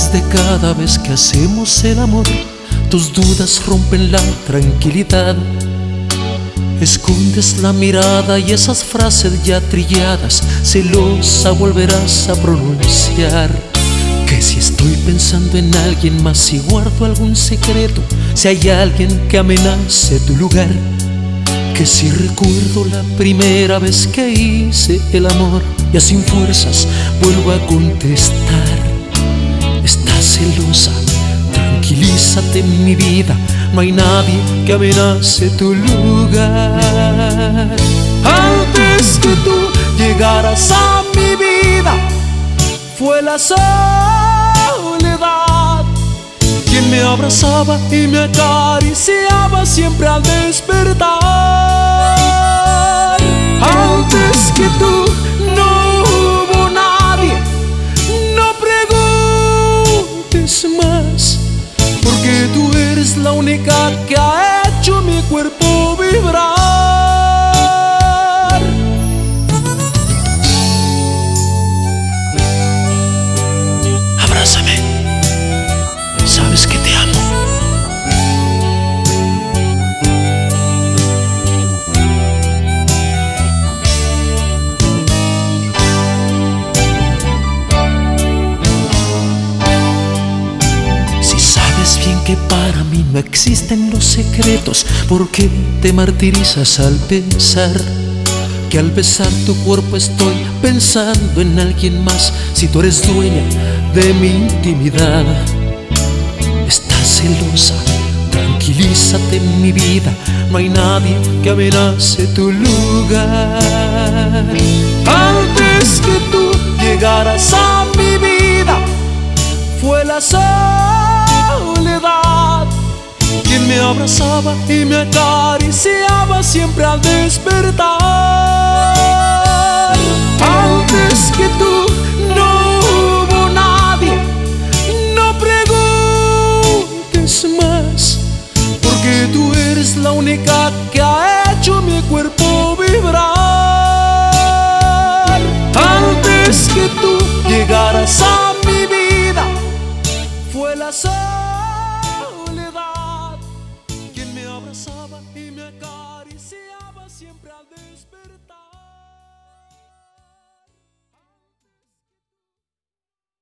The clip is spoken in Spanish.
Antes de cada vez que hacemos el amor, tus dudas rompen la tranquilidad. Escondes la mirada y esas frases ya trilladas, celosa volverás a pronunciar. Que si estoy pensando en alguien más, si guardo algún secreto, si hay alguien que amenace tu lugar. Que si recuerdo la primera vez que hice el amor, ya sin fuerzas vuelvo a contestar. Estás celosa, tranquilízate mi vida, no hay nadie que amenace tu lugar. Antes que tú llegaras a mi vida, fue la soledad quien me abrazaba y me acariciaba siempre al despertar. Antes que tú no hubo nadie, no preguntes más, porque tú eres la única que ha hecho mi cuerpo vibrar. Abrázame, sabes que te amo. Si sabes bien que para mí no existen los secretos, ¿por qué te martirizas al pensar que al besar tu cuerpo estoy pensando en alguien más? Si tú eres dueña de mi intimidad. Estás celosa, tranquilízate mi vida, no hay nadie que amenace tu lugar. Antes que tú llegaras a mi vida, fue la soledad quien me abrazaba y me acariciaba siempre al despertar. Antes que tú no hubo nadie, no preguntes más, porque tú eres la única que ha hecho mi cuerpo vibrar. Antes que tú llegaras a